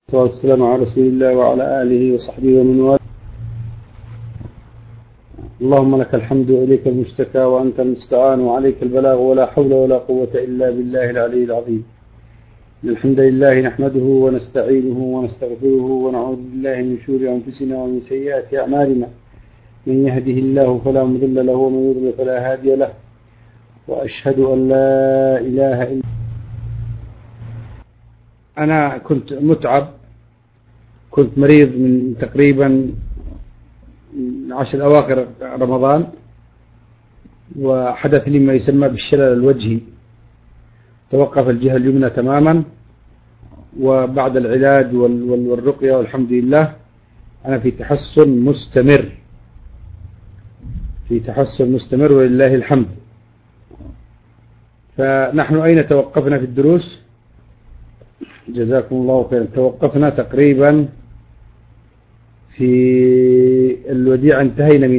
والسلام على رسول الله وعلى آله وصحبه ومن والاه. اللهم لك الحمد وإليك المشتكى وأنت المستعان وعليك البلاغ ولا حول ولا قوة إلا بالله العلي العظيم. الحمد لله نحمده ونستعينه ونستغفره ونعوذ بالله من شرور أنفسنا ومن سيئات أعمالنا، من يهده الله فلا مضل له ومن يضلل فلا هادي له، وأشهد أن لا إله إلا الله. أنا كنت متعب، كنت مريض من تقريبا 10 أواخر رمضان، وحدث لي ما يسمى بالشلل الوجهي، توقف الجهة اليمنى تماما، وبعد العلاج والرقية والحمد لله أنا في تحسن مستمر ولله الحمد. فنحن أين توقفنا في الدروس؟ جزاكم الله خيرا. توقفنا تقريبا في الوديعة، انتهينا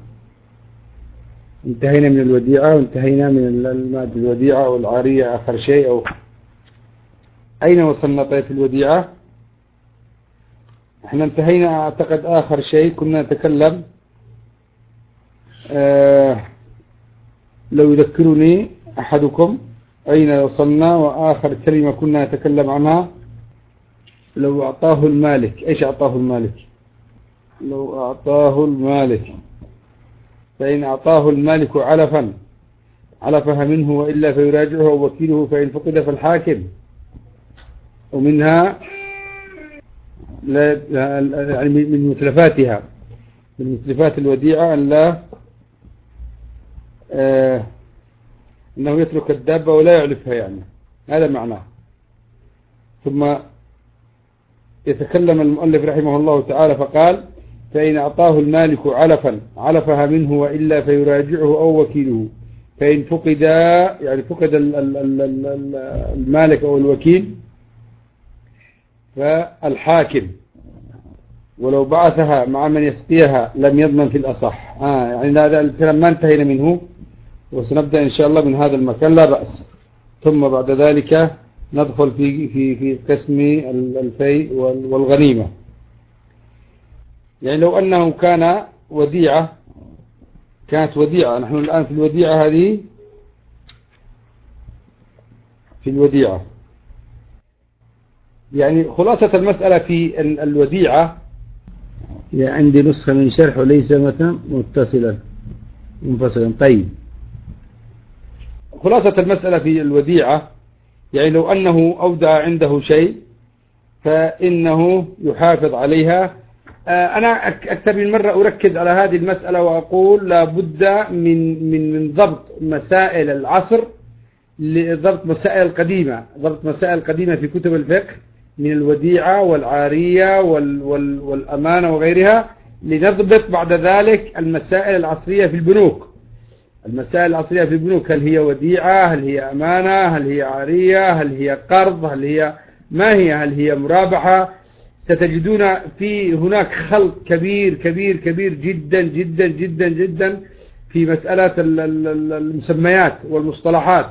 من الوديعة وانتهينا من الوديعة والعارية آخر شيء. أو أين وصلنا طيب في الوديعة؟ احنا انتهينا أعتقد آخر شيء كنا نتكلم، لو يذكرني أحدكم أين وصلنا، وآخر كلمة كنا نتكلم عنها لو أعطاه المالك. إيش أعطاه المالك؟ لو أعطاه المالك، فإن أعطاه المالك علفها منه وإلا فيراجعه وكيله، فإن فقد فالحاكم. ومنها يعني من متلفات الوديعة أن لا أنه يترك الدابة ولا يعلفها، يعني هذا معناه. ثم يتكلم المؤلف رحمه الله تعالى فقال: فإن أعطاه المالك علفها منه وإلا فيراجعه أو وكيله، فإن فقد، يعني فقد المالك أو الوكيل، فالحاكم، ولو بعثها مع من يسقيها لم يضمن في الأصح. يعني هذا الكلام ما انتهينا منه، وسنبدأ إن شاء الله من هذا المكان لا بأس. ثم بعد ذلك ندخل في قسم الفيء والغنيمة. يعني لو أنه كانت وديعة، نحن الآن في الوديعة هذه، يعني خلاصة المسألة في الوديعة. يعني عندي نسخة من شرح وليس متى متصلا منفصلا. طيب، خلاصة المسألة في الوديعة، يعني لو أنه أودع عنده شيء فإنه يحافظ عليها. أنا أكثر من مرة أركز على هذه المسألة وأقول لا بد من ضبط مسائل العصر، ضبط مسائل القديمة في كتب الفقه، من الوديعة والعارية والأمانة وغيرها، لنضبط بعد ذلك المسائل العصرية في البنوك. هل هي وديعة؟ هل هي أمانة؟ هل هي عارية؟ هل هي قرض؟ هل هي مرابحة؟ ستجدون في هناك خلط كبير جدا جدا جدا جدا في مسألة المسميات والمصطلحات،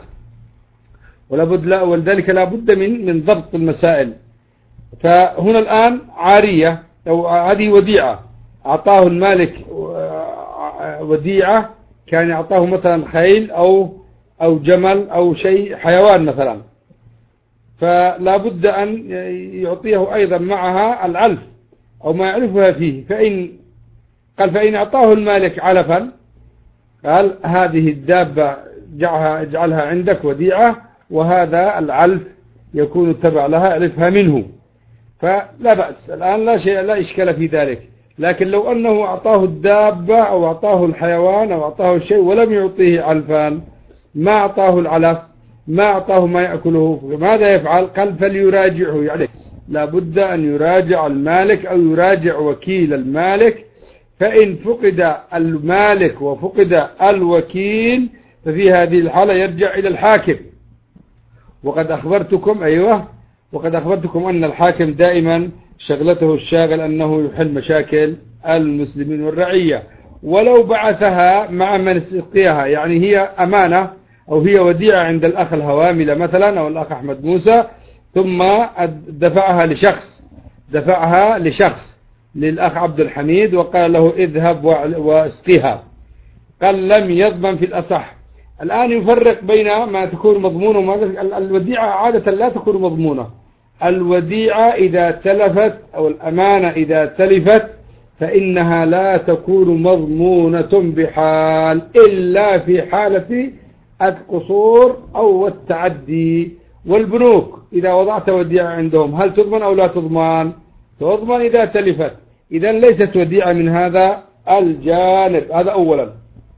ولذلك لا بد من ضبط المسائل. فهنا الآن عارية، أو هذه وديعة، أعطاه المالك وديعة، كان يعطاه مثلا خيل أو جمل أو شيء حيوان مثلا، فلا بد أن يعطيه أيضا معها العلف أو ما يعرفها فيه. فإن أعطاه المالك علفا، قال: هذه الدابة اجعلها عندك وديعة، وهذا العلف يكون تبع لها، علفها منه، فلا بأس. الآن لا إشكال في ذلك. لكن لو أنه أعطاه الدابة أو أعطاه الحيوان أو أعطاه الشيء ولم يعطيه علفان، ما أعطاه العلف، ما أعطاه ما يأكله، ماذا يفعل؟ قال: فليراجعه. يعني لا بد أن يراجع المالك أو يراجع وكيل المالك. فإن فقد المالك وفقد الوكيل، ففي هذه الحالة يرجع إلى الحاكم. وقد أخبرتكم أن الحاكم دائما شغلته الشاغل أنه يحل مشاكل المسلمين والرعية، ولو بعثها مع من يسقيها. يعني هي أمانة أو هي وديعة عند الأخ الهوامل مثلا أو الأخ أحمد موسى، ثم دفعها لشخص، دفعها لشخص، للأخ عبد الحميد، وقال له اذهب واسقيها، قال لم يضمن في الأصح. الآن يفرق بين ما تكون مضمونة وما الوديعة عادة لا تكون مضمونة. الوديعة إذا تلفت أو الأمانة إذا تلفت فإنها لا تكون مضمونة بحال إلا في حالة القصور أو التعدي. والبنوك إذا وضعت وديعة عندهم هل تضمن أو لا تضمن؟ تضمن إذا تلفت، إذا ليست وديعة من هذا الجانب. هذا أولا.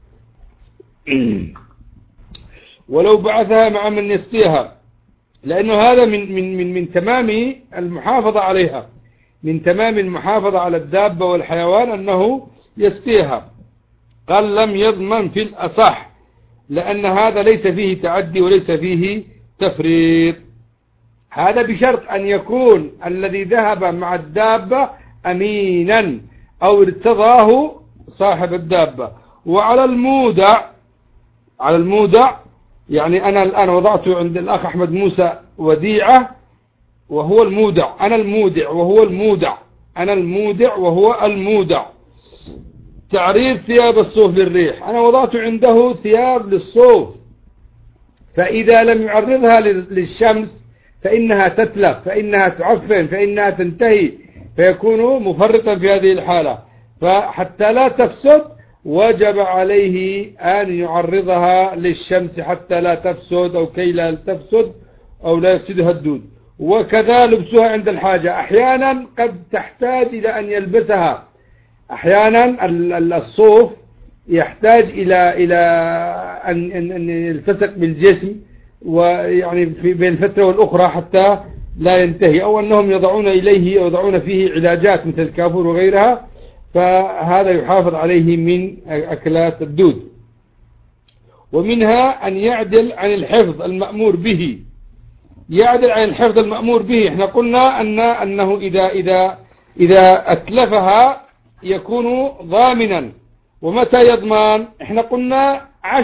ولو بعثها مع من يسقيها، لأنه هذا من تمام المحافظة عليها، من تمام المحافظة على الدابة والحيوان أنه يسقيها. قال لم يضمن في الأصح، لأن هذا ليس فيه تعدي وليس فيه تفريط. هذا بشرط أن يكون الذي ذهب مع الدابة أمينا أو ارتضاه صاحب الدابة. وعلى المودع، على المودع يعني أنا الآن وضعت عند الأخ أحمد موسى وديعة وهو المودع، أنا المودع وهو المودع، أنا المودع وهو المودع. تعريض ثياب الصوف للريح، أنا وضعت عنده ثياب للصوف، فإذا لم يعرضها للشمس فإنها تتلف، فإنها تعفن، فإنها تنتهي، فيكون مفرطا في هذه الحالة. فحتى لا تفسد وجب عليه أن يعرضها للشمس حتى لا تفسد أو كي لا تفسد أو لا يفسدها الدود. وكذا لبسها عند الحاجة، أحيانا قد تحتاج إلى أن يلبسها، أحيانا الصوف يحتاج إلى أن يلتصق بالجسم، ويعني بين فترة والأخرى حتى لا ينتهي، أو أنهم يضعون إليه أو يضعون فيه علاجات مثل الكافور وغيرها، فهذا يحافظ عليه من أكلات الدود. ومنها أن يعدل عن الحفظ المأمور به. يعدل عن الحفظ المأمور به، احنا قلنا أنه إذا أتلفها يكون ضامنا. ومتى يضمن؟ احنا قلنا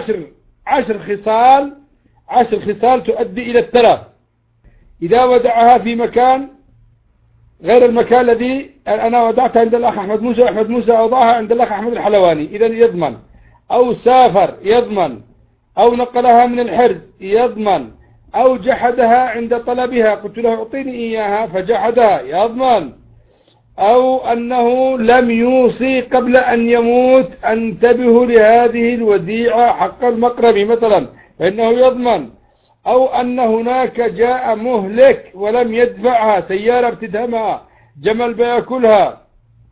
10 خصال تؤدي إلى التلف. إذا ودعها في مكان غير المكان الذي أنا وضعتها عند الأخ أحمد موسى، وأحمد موسى وضعها عند الأخ أحمد الحلواني، إذا يضمن. أو سافر يضمن، أو نقلها من الحرز يضمن، أو جحدها عند طلبها، قلت له اعطيني إياها فجحدها يضمن، أو أنه لم يوصي قبل أن يموت انتبهوا لهذه الوديعة حق المقرب مثلا فإنه يضمن، أو أن هناك جاء مهلك ولم يدفعها، سيارة بتدهمها، جمل بيأكلها،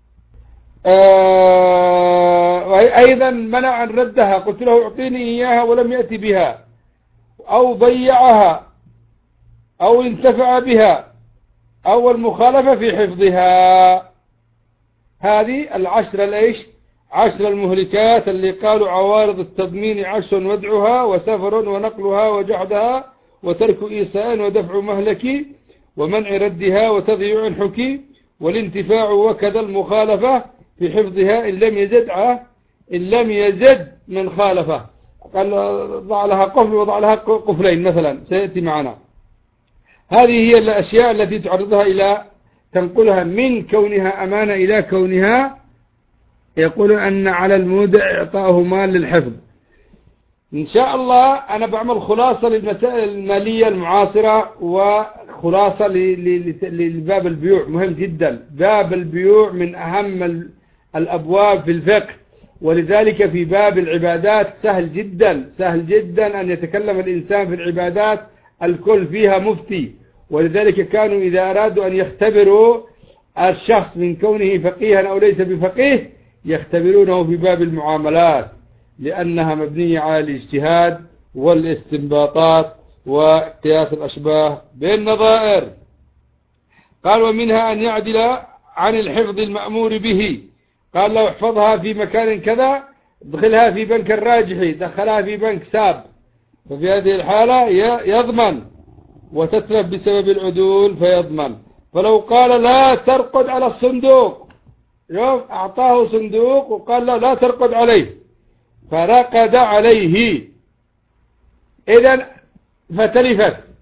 أيضا منع أن ردها، قلت له اعطيني إياها ولم يأتي بها، أو ضيعها، أو انتفع بها، أو المخالفة في حفظها. هذه 10 المهلكات اللي قالوا عوارض التضمين 10 ودعها وسفر ونقلها وجحدها وترك إيساء ودفع مهلك ومنع ردها وتضييع حكي والانتفاع، وكذا المخالفة في حفظها إن لم يزد من خالفة. قال ضع لها قفل وضع لها قفلين مثلا سيأتي معنا. هذه هي الأشياء التي تعرضها إلى تنقلها من كونها أمانة إلى كونها يقول أن على المودع إعطاءه مال للحفظ. إن شاء الله أنا بعمل خلاصة للمسائل المالية المعاصرة وخلاصة لباب البيوع، مهم جدا. باب البيوع من أهم الأبواب في الفقه، ولذلك في باب العبادات سهل جدا أن يتكلم الإنسان في العبادات، الكل فيها مفتي. ولذلك كانوا إذا أرادوا أن يختبروا الشخص من كونه فقيها أو ليس بفقيه يختبرونه في باب المعاملات، لأنها مبنية على الاجتهاد والاستنباطات وقياس الأشباه بالنظائر. قال ومنها أن يعدل عن الحفظ المأمور به، قال لو احفظها في مكان كذا ادخلها في بنك الراجحي، دخلها في بنك ساب، ففي هذه الحالة يضمن، وتتلف بسبب العدول فيضمن. فلو قال لا ترقد على الصندوق، أعطاه صندوق وقال له لا ترقد عليه، فرقد عليه، إذن فتلفت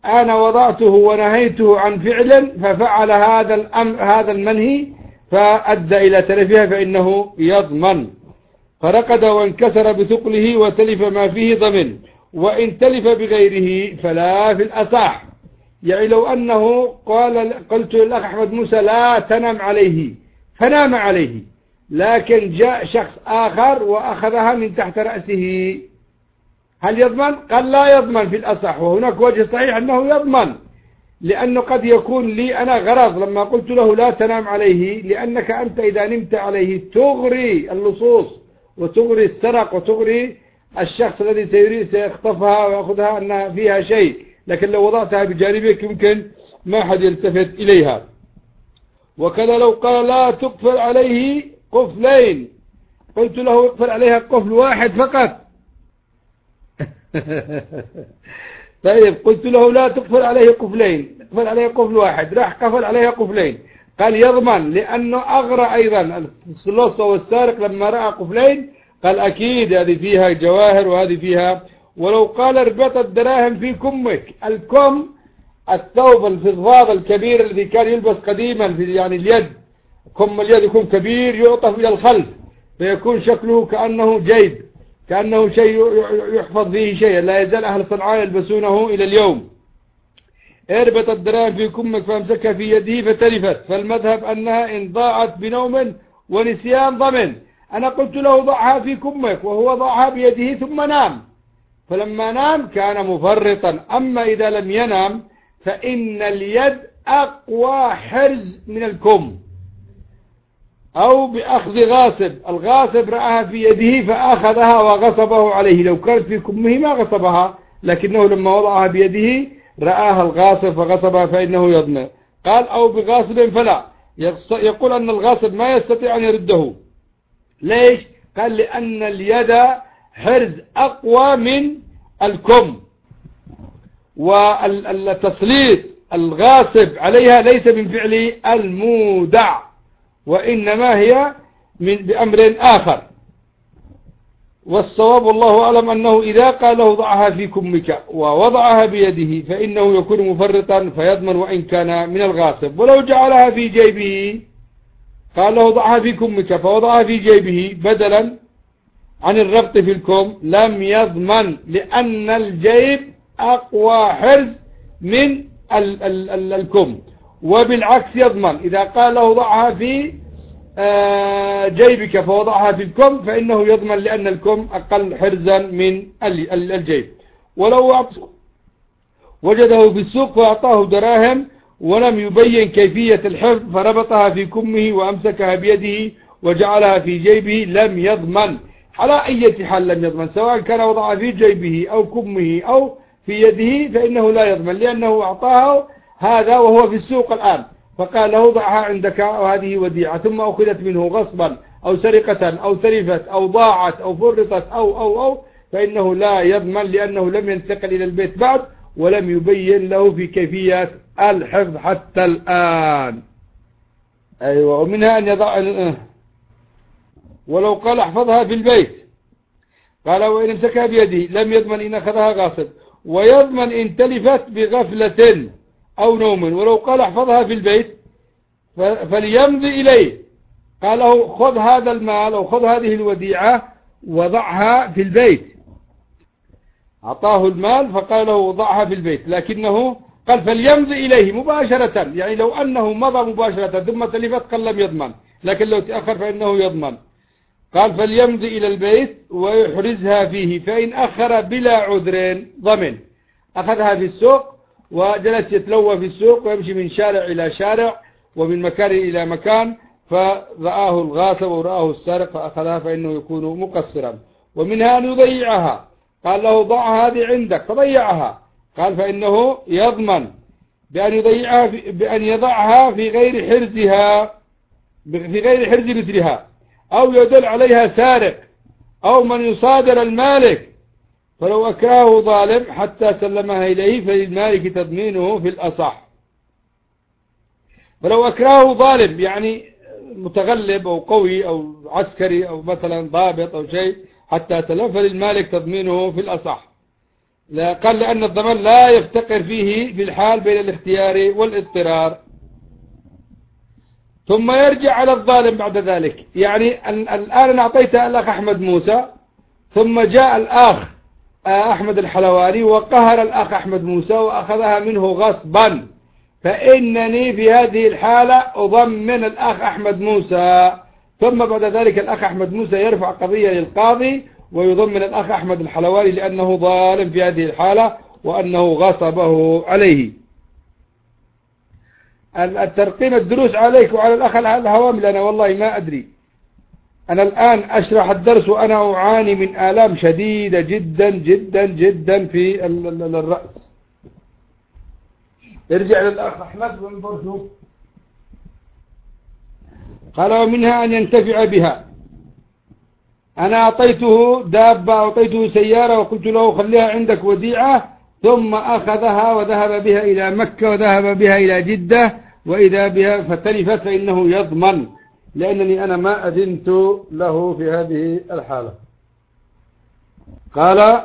أنا وضعته ونهيته عن فعل ففعل هذا الأمر هذا المنهي فأدى إلى تلفها فإنه يضمن. فرقد وانكسر بثقله وتلف ما فيه ضمن، وإن تلف بغيره فلا في الأصح. يعني لو أنه قلت للأخ أحمد موسى لا تنم عليه فنام عليه، لكن جاء شخص آخر وأخذها من تحت رأسه، هل يضمن؟ قال لا يضمن في الأصح. وهناك وجه صحيح أنه يضمن، لأنه قد يكون لي أنا غرض لما قلت له لا تنام عليه، لأنك أنت إذا نمت عليه تغري اللصوص وتغري السرق وتغري الشخص الذي سيخطفها ويأخذها أنها فيها شيء، لكن لو وضعتها بجانبك يمكن ما حد يلتفت إليها. وكذا لو قال لا تقفل عليه قفلين، قلت له اقفل عليها قفل واحد فقط طيب قلت له لا تقفل عليه قفلين، اقفل عليه قفل واحد، راح قفل عليها قفلين، قال يضمن لأنه أغرى أيضا اللص والسارق لما رأى قفلين قال أكيد هذه فيها جواهر وهذه فيها. ولو قال اربط الدراهم في كمك، الكم الثوب الفضفاض الكبير الذي كان يلبس قديما في يعني اليد، كم اليد يكون كبير يعطف إلى الخلف فيكون شكله كأنه جيب، كأنه شيء يحفظ فيه شيء، لا يزال أهل صنعاء يلبسونه إلى اليوم. اربط الدراهم في كمك فامسكها في يده فتلفت، فالمذهب أنها إن ضاعت بنوم ونسيان ضمن. أنا قلت له ضعها في كمك وهو ضعها بيده ثم نام، فلما نام كان مفرطا. أما إذا لم ينام فإن اليد أقوى حرز من الكم. أو بأخذ غاصب، الغاصب رآها في يده فأخذها وغصبه عليه، لو كانت في كمه ما غصبها، لكنه لما وضعها بيده رآها الغاصب فغصبها فإنه يضمن. قال أو بغاصب فلا، يقول أن الغاصب ما يستطيع أن يرده. ليش؟ قال لأن اليد حرز أقوى من الكم، والتسليط الغاصب عليها ليس من فعل المودع، وإنما هي بأمر آخر. والصواب والله أعلم أنه إذا قال له ضعها في كمك ووضعها بيده فإنه يكون مفرطا فيضمن وإن كان من الغاصب. ولو جعلها في جيبه، قال له ضعها في كمك فوضعها في جيبه بدلا عن الربط في الكم، لم يضمن، لأن الجيب أقوى حرز من الكم. وبالعكس يضمن، إذا قال له ضعها في جيبك فوضعها في الكم فإنه يضمن، لأن الكم أقل حرزا من الجيب. ولو وجده في السوق فأعطاه دراهم ولم يبين كيفية الحفظ فربطها في كمه وأمسكها بيده وجعلها في جيبه لم يضمن. على أي حال لم يضمن، سواء كان وضعها في جيبه أو كمه أو في يده فإنه لا يضمن، لأنه أعطاه هذا وهو في السوق الآن فقال له ضعها عندك وهذه وديعة، ثم أخذت منه غصبا أو سرقة أو تلفت أو ضاعت أو فرطت أو فإنه لا يضمن، لأنه لم ينتقل إلى البيت بعد ولم يبين له في كيفية الحفظ حتى الآن. أيوة. ومنها أن يضع ولو قال احفظها في البيت، قال وإن امسكها بيده لم يضمن إن أخذها غاصب، ويضمن إن تلفت بغفلة أو نوم. ولو قال احفظها في البيت فليمضي إليه، قال له خذ هذا المال أو خذ هذه الوديعة وضعها في البيت، أعطاه المال فقال له وضعها في البيت، لكنه قال فليمضي إليه مباشرة، يعني لو أنه مضى مباشرة ثم تلفت قال لم يضمن، لكن لو تأخر فإنه يضمن. قال فليمضي إلى البيت ويحرزها فيه، فإن أخر بلا عذر ضمن. أخذها في السوق وجلس يتلوى في السوق ويمشي من شارع إلى شارع ومن مكان إلى مكان، فرآه الغاصب ورآه السارق فأخذها فإنه يكون مقصرا. ومنها أن يضيعها، قال له ضع هذه عندك فضيعها، قال فإنه يضمن بأن يضعها في غير حرزها، في غير حرز مثلها، أو يدل عليها سارق أو من يصادر المالك، فلو أكرهه ظالم حتى سلمها إليه فللمالك تضمينه في الأصح. فلو أكرهه ظالم يعني متغلب أو قوي أو عسكري أو مثلا ضابط أو شيء حتى سلم فللمالك تضمينه في الأصح. لا قال لأن الضمان لا يفتقر فيه في الحال بين الاختيار والاضطرار. ثم يرجع على الظالم بعد ذلك. يعني الآن أنا أعطيت الأخ أحمد موسى، ثم جاء الأخ أحمد الحلواني وقهر الأخ أحمد موسى وأخذها منه غصبا، فإنني في هذه الحالة أضمن الأخ أحمد موسى، ثم بعد ذلك الأخ أحمد موسى يرفع قضية للقاضي ويضمن الأخ أحمد الحلواني لأنه ظالم في هذه الحالة وأنه غصبه عليه. الترقيم الدروس عليك وعلى الأخ الهوامل، أنا والله ما أدري. أنا الآن أشرح الدرس وأنا أعاني من آلام شديدة جدا جدا جدا في الرأس. ارجع للأخ أحمد وانظر شوف. قال ومنها أن ينتفع بها. أنا أعطيته دابة، أعطيته سيارة وقلت له خليها عندك وديعة، ثم أخذها وذهب بها إلى مكة وذهب بها إلى جدة وإذا بها فتلفت، فإنه يضمن لأنني أنا ما أذنت له في هذه الحالة. قال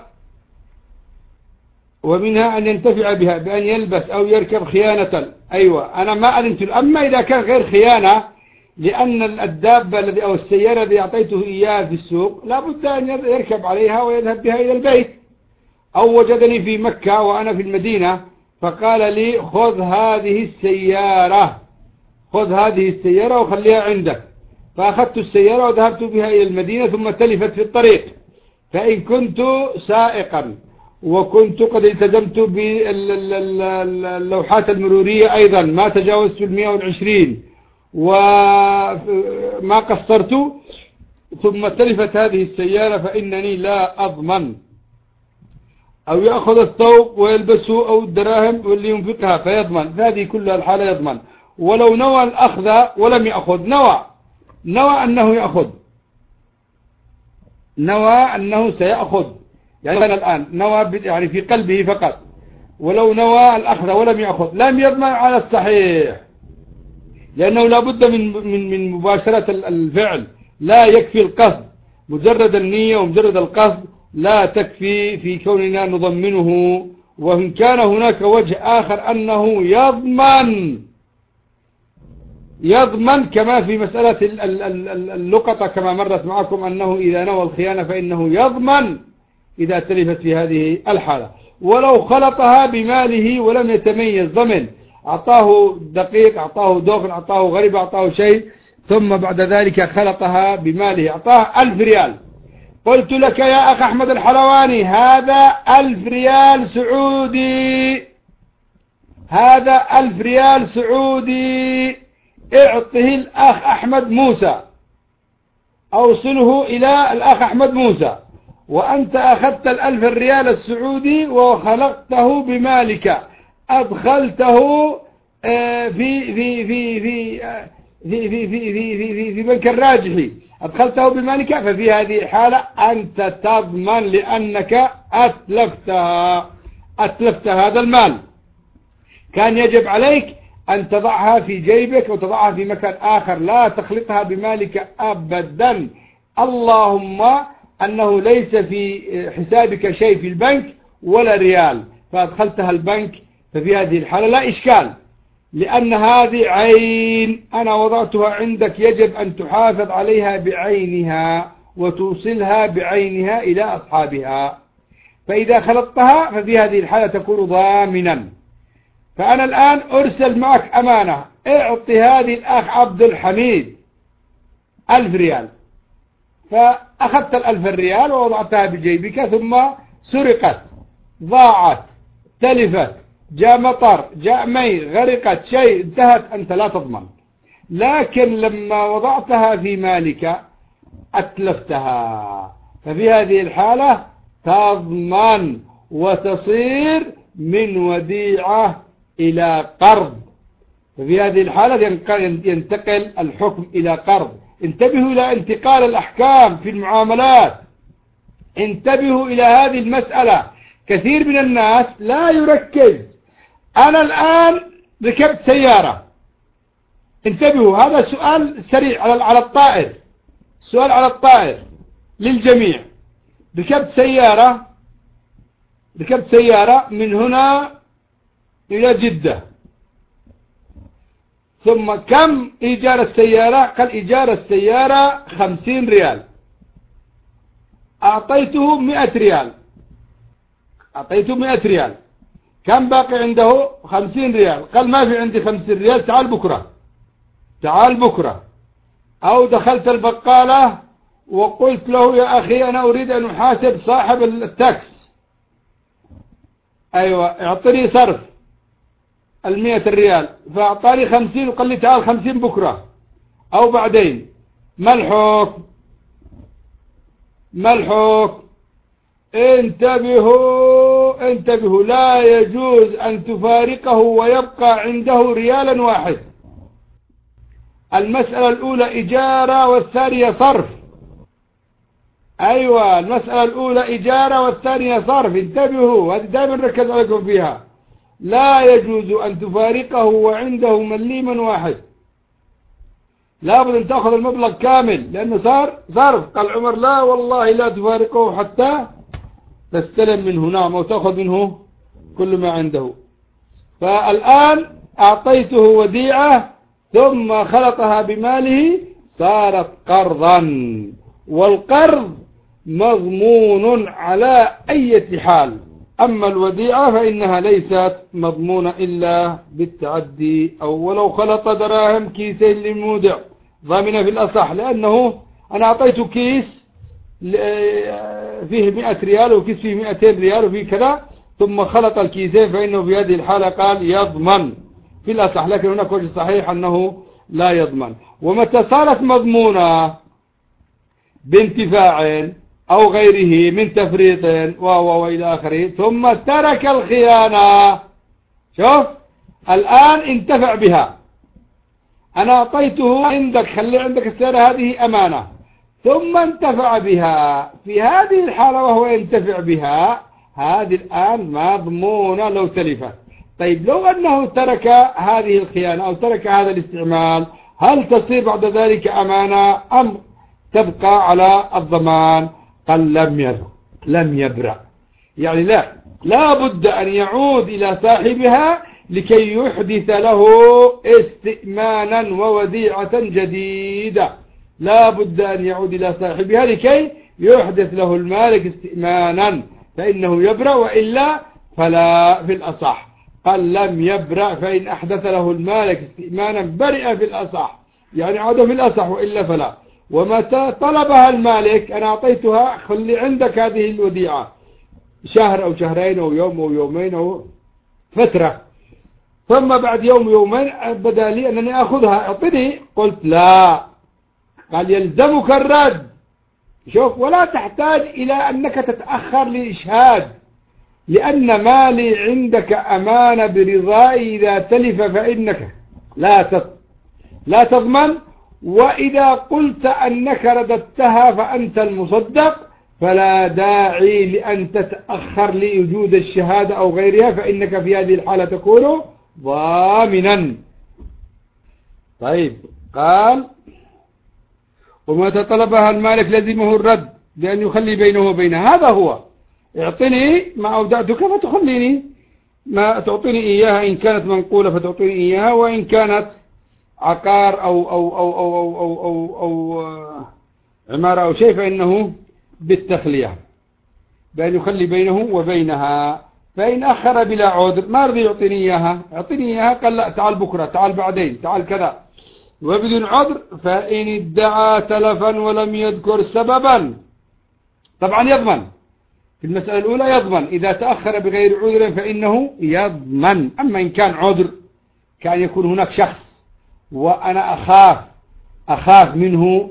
ومنها أن ينتفع بها بأن يلبس أو يركب خيانة. أيوة أنا ما أذنت له. أما إذا كان غير خيانة، لأن الدابة الذي أو السيارة الذي أعطيته إياها في السوق لابد أن يركب عليها ويذهب بها إلى البيت، أو وجدني في مكة وأنا في المدينة فقال لي خذ هذه السيارة، خذ هذه السيارة وخليها عندك، فأخذت السيارة وذهبت بها إلى المدينة ثم تلفت في الطريق. فإن كنت سائقا وكنت قد التزمت باللوحات المرورية أيضا ما تجاوزت 120 وما قصرت، ثم تلفت هذه السيارة فإنني لا أضمن. أو يأخذ الثوب ويلبسه أو الدراهم واللي ينفقها فيضمن، هذه كلها الحالة يضمن. ولو نوى الأخذ ولم يأخذ، نوى أنه يأخذ، نوى أنه سيأخذ، يعني أنا الآن نوى يعني في قلبه فقط، ولو نوى الأخذ ولم يأخذ لم يضمن على الصحيح، لأنه لا بد من مباشرة الفعل، لا يكفي القصد، مجرد النية ومجرد القصد لا تكفي في كوننا نضمنه. وإن كان هناك وجه آخر أنه يضمن كما في مسألة اللقطة كما مرت معكم، أنه إذا نوى الخيانة فإنه يضمن إذا تلفت في هذه الحالة. ولو خلطها بماله ولم يتميز ضمن، أعطاه دقيق، أعطاه دخن، أعطاه غريب، أعطاه شيء، ثم بعد ذلك خلطها بماله، أعطاه 1000 ريال. قلت لك يا أخ أحمد الحلواني هذا 1000 ريال سعودي، هذا 1000 ريال سعودي، اعطه الأخ أحمد موسى، أوصله إلى الأخ أحمد موسى، وأنت أخذت 1000 ريال السعودي وخلقته بمالك، أدخلته في في في في في في في في في في بنك الراجحي، أدخلته بمالك، ففي هذه الحالة أنت تضمن لأنك أتلفت هذا المال. كان يجب عليك أن تضعها في جيبك وتضعها في مكان آخر، لا تخلطها بمالك أبدا، اللهم أنه ليس في حسابك شيء في البنك ولا ريال فأدخلتها البنك، ففي هذه الحالة لا إشكال، لأن هذه عين أنا وضعتها عندك، يجب أن تحافظ عليها بعينها وتوصلها بعينها إلى أصحابها. فإذا خلطتها ففي هذه الحالة تكون ضامنا. فأنا الآن أرسل معك أمانة، اعطي هذه الأخ عبد الحميد 1000 ريال، فأخذت 1000 ريال ووضعتها بجيبك، ثم سرقت، ضاعت، تلفت، جاء مطر، جاء مي، غرقت، شيء انتهت، أنت لا تضمن. لكن لما وضعتها في مالك أتلفتها، ففي هذه الحالة تضمن وتصير من وديعة إلى قرض، ففي هذه الحالة ينتقل الحكم إلى قرض. انتبهوا إلى انتقال الأحكام في المعاملات، انتبهوا إلى هذه المسألة. كثير من الناس لا يركز. أنا الآن ركبت سيارة، انتبهوا، هذا سؤال سريع على الطائر، سؤال على الطائر للجميع. ركبت سيارة ركبت سيارة من هنا إلى جدة، ثم كم إيجار السيارة؟ قال إيجار السيارة 50 ريال، أعطيته 100 ريال، أعطيته 100 ريال، كم باقي عنده؟ 50 ريال. قال ما في عندي 50 ريال، تعال بكرة، تعال بكرة. أو دخلت البقالة وقلت له يا أخي أنا أريد أن أحاسب صاحب التاكس، أيوة اعطني صرف 100 ريال، فأعطاني 50 وقال لي تعال 50 بكرة أو بعدين. ما الحكم؟ ما الحكم؟ انتبهوا انتبهوا، لا يجوز أن تفارقه ويبقى عنده ريالا واحد. المسألة الأولى إجارة والثانية صرف. أيوة المسألة الأولى إجارة والثانية صرف، انتبهوا، هذه دائما نركز عليكم فيها. لا يجوز أن تفارقه وعنده مليما واحد، لابد أن تأخذ المبلغ كامل لأنه صار صرف. قال عمر لا والله لا تفارقه حتى تستلم منه، نعم، أو تأخذ منه كل ما عنده. فالآن أعطيته وديعة ثم خلطها بماله صارت قرضا، والقرض مضمون على أي حال. أما الوديعة فإنها ليست مضمونة إلا بالتعدي، أو ولو خلط دراهم كيسين للمودع ضامنة في الأصح، لأنه أنا أعطيته كيس فيه 100 ريال وكيس فيه 200 ريال وفيه كذا، ثم خلط الكيسين، فإنه في هذه الحالة قال يضمن في الأصح، لكن هناك وجه صحيح أنه لا يضمن. ومتى صارت مضمونة بانتفاع أو غيره من تفريط وإلى آخره ثم ترك الخيانة، شوف الآن انتفع بها، أنا أعطيته عندك، خلي عندك السيارة هذه أمانة، ثم انتفع بها، في هذه الحالة وهو ينتفع بها، هذه الآن مضمونة لو تلفت. طيب لو أنه ترك هذه الخيانة أو ترك هذا الاستعمال، هل تصير بعد ذلك أمانة أم تبقى على الضمان؟ قال لم يبرأ، يعني لا بد أن يعود إلى صاحبها لكي يحدث له استئمانا ووديعة جديدة، لا بد أن يعود إلى صاحبها لكي يحدث له المالك استئمانا، فإنه يبرأ، وإلا فلا في الأصح. قال لم يبرأ، فإن أحدث له المالك استئمانا برئ في الأصح، يعني عاد في الأصح، وإلا فلا. ومتى طلبها المالك، أنا أعطيتها خلي عندك هذه الوديعة شهر أو شهرين أو يوم أو يومين أو فترة، ثم بعد يوم يومين بدا لي أنني أخذها أعطني، قلت لا، قال يلزمك الرد. شوف، ولا تحتاج إلى أنك تتأخر لإشهاد، لأن مالي عندك أمانة برضائي، إذا تلف فإنك لا تضمن، وإذا قلت أنك رددتها فأنت المصدق، فلا داعي لأن تتأخر لوجود الشهادة أو غيرها، فإنك في هذه الحالة تكون ضامنا. طيب، قال ومتى طلبها المالك لزمه الرد بأن يخلي بينه وبينها، هذا هو، اعطني ما أودعتك فتخليني، ما تعطيني إياها، إن كانت منقولة فتعطيني إياها، وإن كانت عقار أو عمارة أو شيء فإنه بالتخلية، بأن يخلي بينه وبينها. فإن أخر بلا عذر ما رضي يعطيني إياها، أعطيني إياها، قال لا تعال بكرة، تعال بعدين، تعال كذا، وبدون عذر، فإن ادعى تلفا ولم يذكر سببا، طبعا يضمن في المسألة الأولى، يضمن إذا تأخر بغير عذر فإنه يضمن. أما إن كان عذر، كان يكون هناك شخص وأنا أخاف منه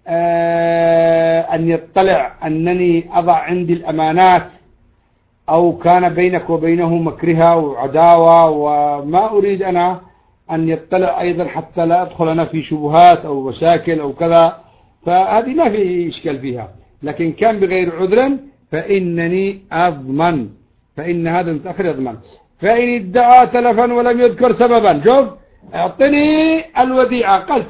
أن يطلع أنني أضع عندي الأمانات، أو كان بينك وبينه مكرهة وعداوة، وما أريد أنا أن يطلع أيضا حتى لا أدخل أنا في شبهات أو مشاكل أو كذا، فهذه ما في إشكال فيها. لكن كان بغير عذر فإنني أضمن، فإن هذا المتأخر يضمن. فإن ادعى تلفا ولم يذكر سببا، شوف اعطني الوديعة، قال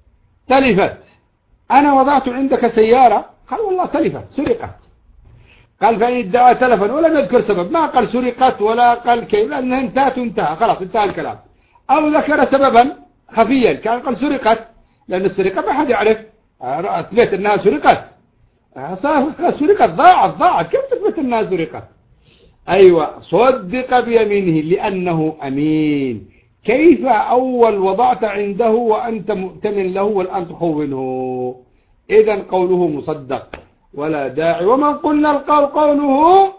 تلفت، أنا وضعت عندك سيارة، قال والله تلفت، سرقت، قال فإن ادعى تلفا ولم يذكر سبب، ما قال سرقت ولا قال كيف، لأنها انتهت وانتهى خلاص انتهى الكلام. أو ذكر سببا خفيا كان قال سرقت، لأن السرقة ما حد يعرف، أثبت أنها سرقت، سرقت ضاعت كيف تثبت أنها سرقت؟ أيوة صدق بيمينه لأنه أمين. كيف أول وضعت عنده وأنت مؤتمن له والآن تخونه؟ إذن قوله مصدق ولا داعي. ومن قلنا القول قوله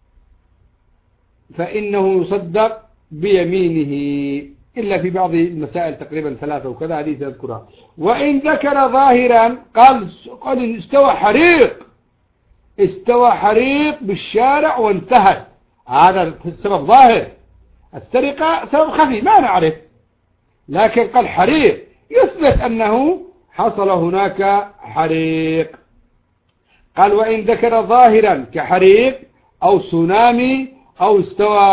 فإنه يصدق بيمينه إلا في بعض المسائل تقريبا 3 وكذا حديث يذكرها. وإن ذكر ظاهرا قال استوى حريق بالشارع وانتهت، هذا السبب ظاهر. السرقة سبب خفي ما نعرف، لكن قال حريق يثبت أنه حصل هناك حريق. قال وإن ذكر ظاهرا كحريق أو سونامي أو استوى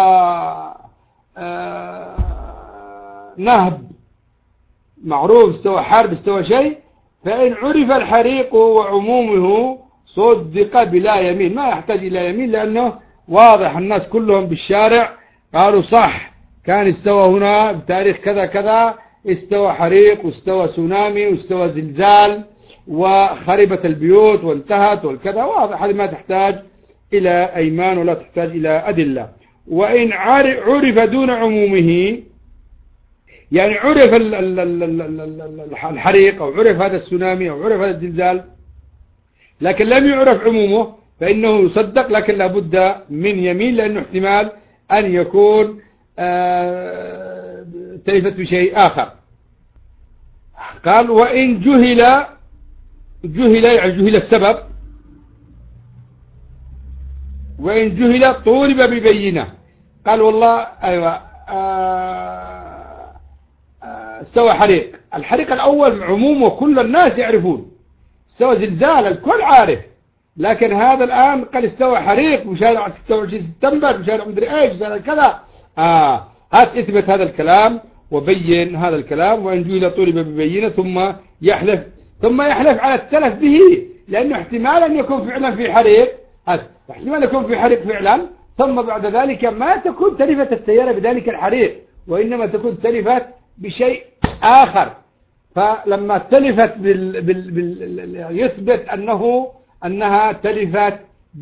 نهب معروف، استوى حرب، استوى شيء، فإن عرف الحريق وعمومه صدق بلا يمين، ما يحتاج إلى يمين لأنه واضح، الناس كلهم بالشارع قالوا صح كان استوى هنا بتاريخ كذا كذا، استوى حريق واستوى سونامي واستوى زلزال وخربت البيوت وانتهت والكذا، واضح. هذه ما تحتاج إلى أيمان ولا تحتاج إلى أدلة. وإن عرف دون عمومه، يعني عرف الحريق أو عرف هذا السونامي أو عرف هذا الزلزال لكن لم يعرف عمومه فإنه يصدق، لكن لابد من يمين لأنه احتمال أن يكون تلفت بشيء آخر. قال وإن جهل السبب، وإن جهل طولب ببينة. قال والله أيوة استوى حريق، الحريق الأول عمومه كل الناس يعرفون، استوى زلزال الكل عارف، لكن هذا الآن قال استوى حريق بشارع 26 سبتمبر بشارع مدري ايش بشارع كذا. هات اثبت هذا الكلام وبين هذا الكلام. وإن جهل طولب ببينة ثم يحلف على التلف به، لأنه احتمال أن يكون فعلا في حريق، احتمال يكون في حريق فعلا، ثم بعد ذلك ما تكون تلفت السيارة بذلك الحريق وإنما تكون تلفت بشيء آخر. فلما تلفت يثبت أنها تلفت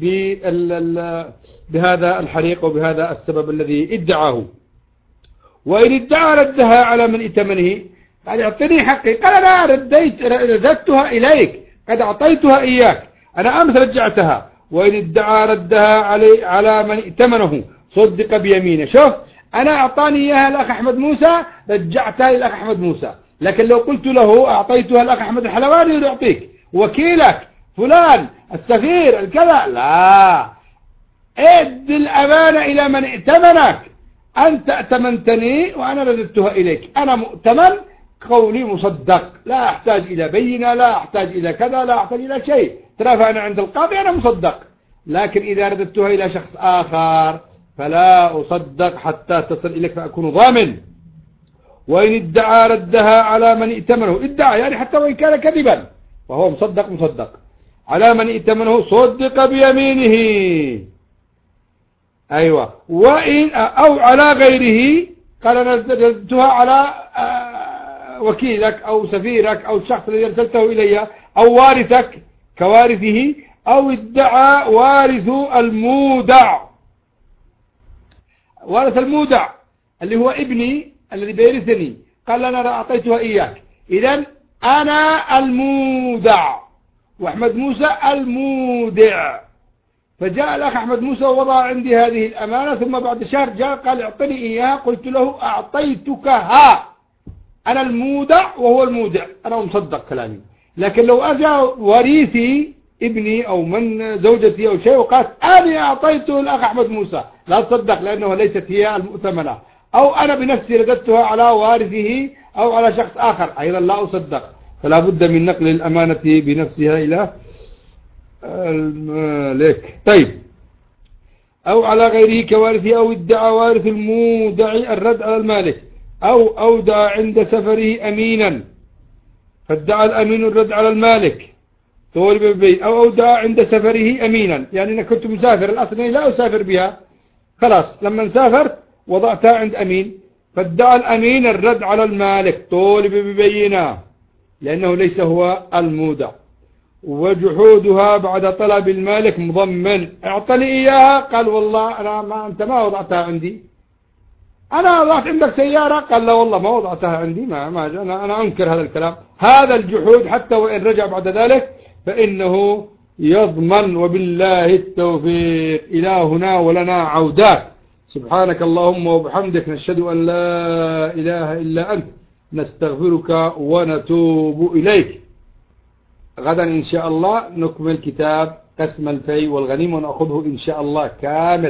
بهذا الحريق وبهذا السبب الذي ادعاه. وإن ادعى ردها على من ائتمنه، قال اعطني حقي، قال أنا رددتها إليك، قد أعطيتها إياك، أنا أمس رجعتها. وإن ادعى ردها على من ائتمنه صدق بيمينه. شوف أنا أعطاني إياها الأخ أحمد موسى رجعتها للأخ أحمد موسى، لكن لو قلت له أعطيتها الأخ أحمد الحلواني يعطيك، وكيلك فلان السفير الكذا، لا، ادي الأمانة إلى من ائتمنك، أنت ائتمنتني وأنا رددتها إليك، أنا مؤتمن، قولي مصدق، لا أحتاج إلى بينة، لا أحتاج إلى كذا، لا أحتاج إلى شيء، ترافعنا عند القاضي أنا مصدق. لكن إذا رددتها إلى شخص آخر فلا أصدق حتى تصل إليك فأكون ضامن. وإن ادعى ردها على من ائتمنه، ادعى يعني حتى وإن كان كذبا وهو مصدق على من ائتمنه صدق بيمينه. أيوة. وإن أو على غيره، قال أنا رددتها على وكيلك أو سفيرك أو الشخص الذي أرسلته إلي أو وارثك كوارثه، أو ادعى وارث المودع، وارث المودع اللي هو ابني الذي بيرثني، قال أنا أعطيتها إياك، إذن أنا المودع وأحمد موسى المودع. فجاء الأخ أحمد موسى ووضع عندي هذه الأمانة، ثم بعد شهر جاء قال اعطني إياها، قلت له أعطيتكها، أنا المودع وهو المودع، أنا مصدق كلامي. لكن لو أجا وريثي ابني أو من زوجتي أو شيء وقالت أنا أعطيته الأخ أحمد موسى، لا تصدق لأنه ليست هي المؤتمنة، أو أنا بنفسي رددتها على وارثه أو على شخص آخر، أيضا لا أصدق. فلا بد من نقل الأمانة بنفسها إلى المالك. طيب. أو على غيره كوارثه، أو ادعى وارث المودع الرد على المالك، أو أودع عند سفره أمينا فادعى الأمين الرد على المالك، طولب ببين أو أودع عند سفره أمينا، يعني أنا كنت مسافر، الأصل أني لا أسافر بها، خلاص لما سافرت وضعتها عند أمين، فادعى الأمين الرد على المالك طولب ببينه لأنه ليس هو المودع. وجحودها بعد طلب المالك مضمن، اعطني إياها، قال والله أنت ما وضعتها عندي، أنا وضعت عندك سيارة، قال لا والله ما وضعتها عندي، أنا أنكر هذا الكلام. هذا الجحود حتى وإن رجع بعد ذلك فإنه يضمن. وبالله التوفيق. إلهنا ولنا عودات. سبحانك اللهم وبحمدك، نشهد أن لا إله إلا أنت، نستغفرك ونتوب إليك. غدا إن شاء الله نكمل كتاب قسم الفي والغنيم ونأخذه إن شاء الله كامل.